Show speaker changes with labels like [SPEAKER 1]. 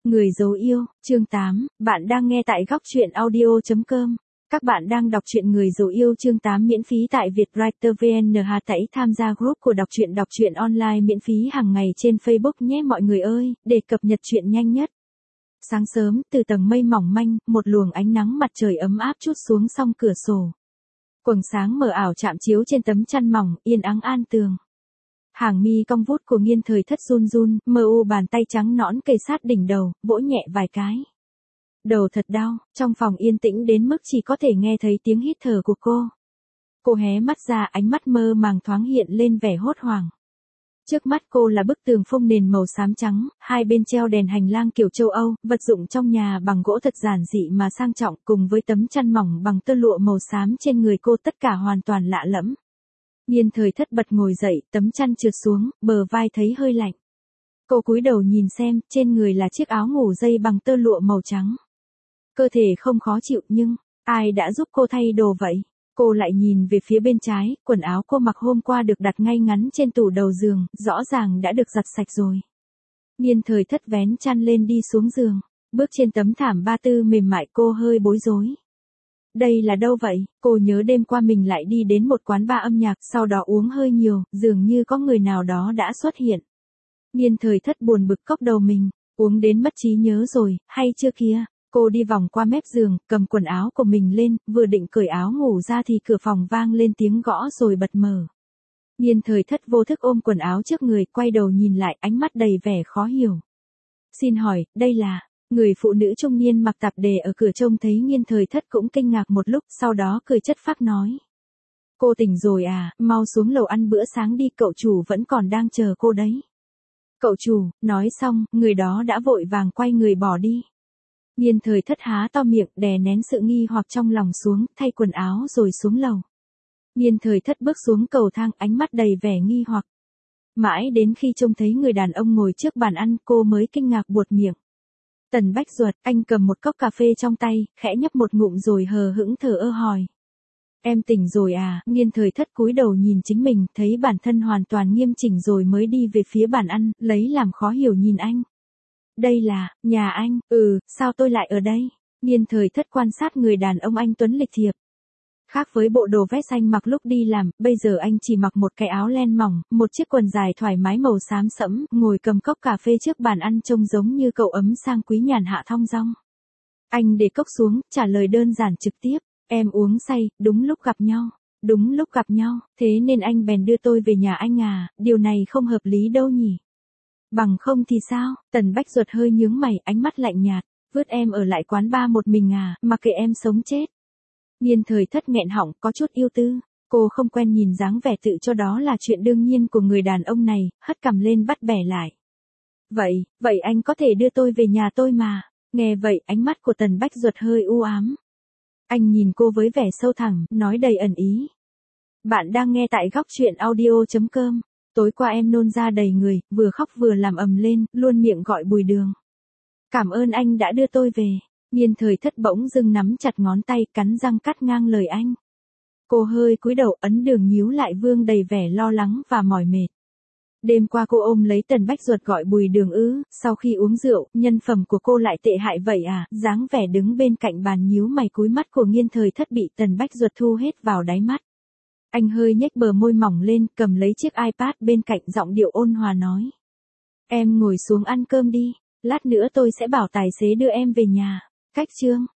[SPEAKER 1] Người dấu yêu, chương 8, bạn đang nghe tại góc truyện audio.com. Các bạn đang đọc truyện Người dấu yêu chương 8 miễn phí tại Vietwriter VN. Hãy tham gia group của đọc truyện online miễn phí hàng ngày trên Facebook nhé mọi người ơi, để cập nhật truyện nhanh nhất. Sáng sớm, từ tầng mây mỏng manh, một luồng ánh nắng mặt trời ấm áp trút xuống song cửa sổ. Quầng sáng mờ ảo chạm chiếu trên tấm chăn mỏng, yên ắng an tường. Hàng mi cong vút của Nghiên Thời Thất run run, mờ u bàn tay trắng nõn kề sát đỉnh đầu, vỗ nhẹ vài cái. Đầu thật đau, trong phòng yên tĩnh đến mức chỉ có thể nghe thấy tiếng hít thở của cô. Cô hé mắt ra, ánh mắt mơ màng thoáng hiện lên vẻ hốt hoảng. Trước mắt cô là bức tường phông nền màu xám trắng, hai bên treo đèn hành lang kiểu châu Âu, vật dụng trong nhà bằng gỗ thật giản dị mà sang trọng, cùng với tấm chăn mỏng bằng tơ lụa màu xám trên người cô, tất cả hoàn toàn lạ lẫm. Nghiên Thời Thất bật ngồi dậy, tấm chăn trượt xuống, bờ vai thấy hơi lạnh. Cô cúi đầu nhìn xem, trên người là chiếc áo ngủ dây bằng tơ lụa màu trắng. Cơ thể không khó chịu nhưng, ai đã giúp cô thay đồ vậy? Cô lại nhìn về phía bên trái, quần áo cô mặc hôm qua được đặt ngay ngắn trên tủ đầu giường, rõ ràng đã được giặt sạch rồi. Nghiên Thời Thất vén chăn lên đi xuống giường, bước trên tấm thảm ba tư mềm mại, cô hơi bối rối. Đây là đâu vậy? Cô nhớ đêm qua mình lại đi đến một quán bar âm nhạc, sau đó uống hơi nhiều, dường như có người nào đó đã xuất hiện. Nghiên Thời Thất buồn bực cốc đầu mình, uống đến mất trí nhớ rồi, hay chưa kia? Cô đi vòng qua mép giường, cầm quần áo của mình lên, vừa định cởi áo ngủ ra thì cửa phòng vang lên tiếng gõ rồi bật mở. Nghiên Thời Thất vô thức ôm quần áo trước người, quay đầu nhìn lại, ánh mắt đầy vẻ khó hiểu. Xin hỏi, đây là... Người phụ nữ trung niên mặc tạp dề ở cửa trông thấy Nghiên Thời Thất cũng kinh ngạc một lúc, sau đó cười chất phác nói. Cô tỉnh rồi à, mau xuống lầu ăn bữa sáng đi, cậu chủ vẫn còn đang chờ cô đấy. Cậu chủ, nói xong, người đó đã vội vàng quay người bỏ đi. Nghiên Thời Thất há to miệng, đè nén sự nghi hoặc trong lòng xuống, thay quần áo rồi xuống lầu. Nghiên Thời Thất bước xuống cầu thang, ánh mắt đầy vẻ nghi hoặc. Mãi đến khi trông thấy người đàn ông ngồi trước bàn ăn, cô mới kinh ngạc buột miệng. Tần Bách Duật, anh cầm một cốc cà phê trong tay, khẽ nhấp một ngụm rồi hờ hững thờ ơ hỏi. Em tỉnh rồi à? Nghiên Thời Thất cúi đầu nhìn chính mình, thấy bản thân hoàn toàn nghiêm chỉnh rồi mới đi về phía bàn ăn, lấy làm khó hiểu nhìn anh. Đây là, nhà anh? Sao tôi lại ở đây? Nghiên Thời Thất quan sát người đàn ông anh tuấn lịch thiệp. Khác với bộ đồ vest anh mặc lúc đi làm, bây giờ anh chỉ mặc một cái áo len mỏng, một chiếc quần dài thoải mái màu xám sẫm, ngồi cầm cốc cà phê trước bàn ăn trông giống như cậu ấm sang quý nhàn hạ thong dong. Anh để cốc xuống, trả lời đơn giản trực tiếp, em uống say, đúng lúc gặp nhau. Đúng lúc gặp nhau, thế nên anh bèn đưa tôi về nhà anh à, điều này không hợp lý đâu nhỉ. Bằng không thì sao? Tần Bách Duật hơi nhướng mày, ánh mắt lạnh nhạt, vứt em ở lại quán bar một mình à, mặc kệ em sống chết. Nghiên Thời Thất nghẹn họng, có chút yêu tư, cô không quen nhìn dáng vẻ tự cho đó là chuyện đương nhiên của người đàn ông này, hất cằm lên bắt bẻ lại. Vậy anh có thể đưa tôi về nhà tôi mà. Nghe vậy, ánh mắt của Tần Bách Duật hơi u ám. Anh nhìn cô với vẻ sâu thẳm, nói đầy ẩn ý. Bạn đang nghe tại góc truyện audio.com. Tối qua em nôn ra đầy người, vừa khóc vừa làm ầm lên, luôn miệng gọi Bùi Đường. Cảm ơn anh đã đưa tôi về. Nghiên Thời Thất bỗng dưng nắm chặt ngón tay, cắn răng cắt ngang lời anh. Cô hơi cúi đầu, ấn Đường nhíu lại vương đầy vẻ lo lắng và mỏi mệt. Đêm qua cô ôm lấy Tần Bách Duật gọi Bùi Đường sau khi uống rượu, nhân phẩm của cô lại tệ hại vậy à? Dáng vẻ đứng bên cạnh bàn nhíu mày cúi mắt của Nghiên Thời Thất bị Tần Bách Duật thu hết vào đáy mắt. Anh hơi nhếch bờ môi mỏng lên, cầm lấy chiếc iPad bên cạnh, giọng điệu ôn hòa nói. Em ngồi xuống ăn cơm đi, lát nữa tôi sẽ bảo tài xế đưa em về nhà. Cách chương